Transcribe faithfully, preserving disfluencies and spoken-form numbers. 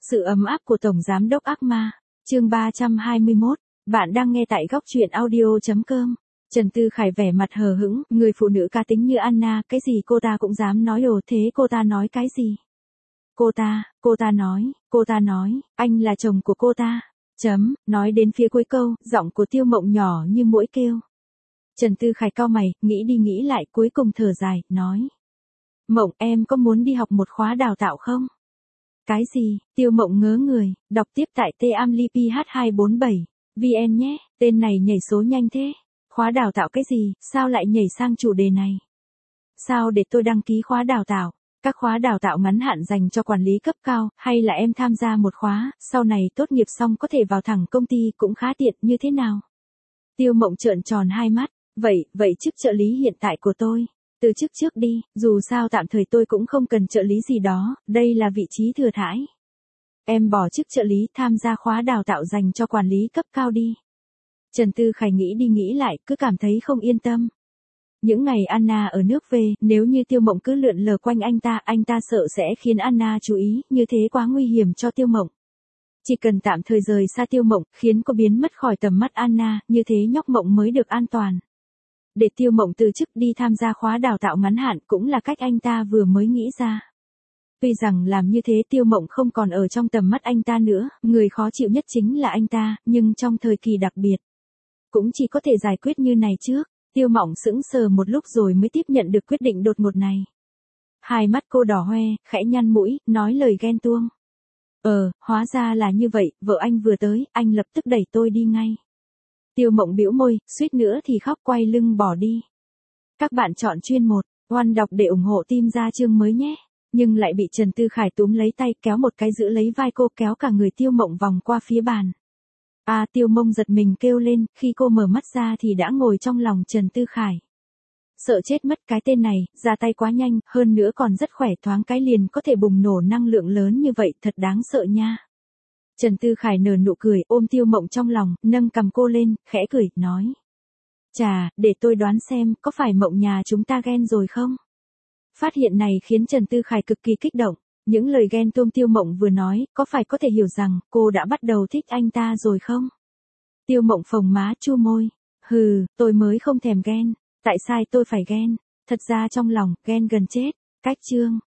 Sự ấm áp của Tổng Giám đốc ác ma, chương ba trăm hai mươi mốt, bạn đang nghe tại góc truyện audio.com. Trần Tư Khải vẻ mặt hờ hững, người phụ nữ cá tính như Anna, cái gì cô ta cũng dám nói đồ, thế cô ta nói cái gì? Cô ta, cô ta nói, cô ta nói, anh là chồng của cô ta. Chấm, nói đến phía cuối câu, giọng của Tiêu Mộng nhỏ như muỗi kêu. Trần Tư Khải cau mày, nghĩ đi nghĩ lại, cuối cùng thở dài, nói. Mộng, em có muốn đi học một khóa đào tạo không? Cái gì? Tiêu Mộng ngớ người, đọc tiếp tại T A M L I P H hai bốn bảy, V N nhé, tên này nhảy số nhanh thế. Khóa đào tạo cái gì, sao lại nhảy sang chủ đề này? Sao để tôi đăng ký khóa đào tạo? Các khóa đào tạo ngắn hạn dành cho quản lý cấp cao, hay là em tham gia một khóa, sau này tốt nghiệp xong có thể vào thẳng công ty cũng khá tiện như thế nào? Tiêu Mộng trợn tròn hai mắt, vậy, vậy chức trợ lý hiện tại của tôi. Từ chức trước đi, dù sao tạm thời tôi cũng không cần trợ lý gì đó, đây là vị trí thừa thãi. Em bỏ chức trợ lý tham gia khóa đào tạo dành cho quản lý cấp cao đi. Trần Tư Khải nghĩ đi nghĩ lại, cứ cảm thấy không yên tâm. Những ngày Anna ở nước về, nếu như Tiêu Mộng cứ lượn lờ quanh anh ta, anh ta sợ sẽ khiến Anna chú ý, như thế quá nguy hiểm cho Tiêu Mộng. Chỉ cần tạm thời rời xa Tiêu Mộng, khiến cô biến mất khỏi tầm mắt Anna, như thế nhóc Mộng mới được an toàn. Để Tiêu Mộng từ chức đi tham gia khóa đào tạo ngắn hạn cũng là cách anh ta vừa mới nghĩ ra. Tuy rằng làm như thế Tiêu Mộng không còn ở trong tầm mắt anh ta nữa, người khó chịu nhất chính là anh ta, nhưng trong thời kỳ đặc biệt, cũng chỉ có thể giải quyết như này trước. Tiêu Mộng sững sờ một lúc rồi mới tiếp nhận được quyết định đột ngột này. Hai mắt cô đỏ hoe, khẽ nhăn mũi, nói lời ghen tuông. Ờ, hóa ra là như vậy, vợ anh vừa tới, anh lập tức đẩy tôi đi ngay. Tiêu Mộng bĩu môi, suýt nữa thì khóc quay lưng bỏ đi. Các bạn chọn chuyên một, oan đọc để ủng hộ team ra chương mới nhé. Nhưng lại bị Trần Tư Khải túm lấy tay kéo một cái giữ lấy vai cô, kéo cả người Tiêu Mộng vòng qua phía bàn. À, Tiêu Mộng giật mình kêu lên, khi cô mở mắt ra thì đã ngồi trong lòng Trần Tư Khải. Sợ chết mất, cái tên này, ra tay quá nhanh, hơn nữa còn rất khỏe, thoáng cái liền có thể bùng nổ năng lượng lớn như vậy, thật đáng sợ nha. Trần Tư Khải nở nụ cười, ôm Tiêu Mộng trong lòng, nâng cầm cô lên, khẽ cười, nói. Chà, để tôi đoán xem, có phải Mộng nhà chúng ta ghen rồi không? Phát hiện này khiến Trần Tư Khải cực kỳ kích động. Những lời ghen tuông Tiêu Mộng vừa nói, có phải có thể hiểu rằng, cô đã bắt đầu thích anh ta rồi không? Tiêu Mộng phồng má chu môi. Hừ, tôi mới không thèm ghen. Tại sao tôi phải ghen? Thật ra trong lòng, ghen gần chết. Cách chương.